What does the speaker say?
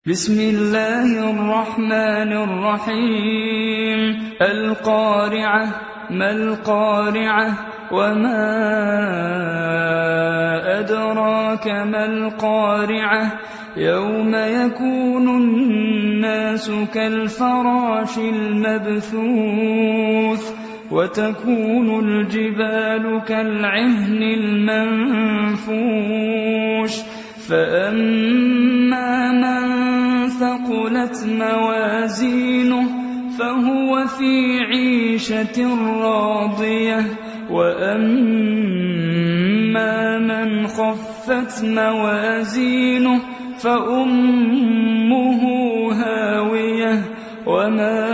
بسم الله الرحمن الرحيم القارعة ما القارعة وما أدراك ما القارعة يوم يكون الناس كالفراش المبثوث وتكون الجبال كالعهن المنفوش فأما من ثقلت موازينه فهو في عيشة راضية وأما من خفت موازينه فأمه هاوية وما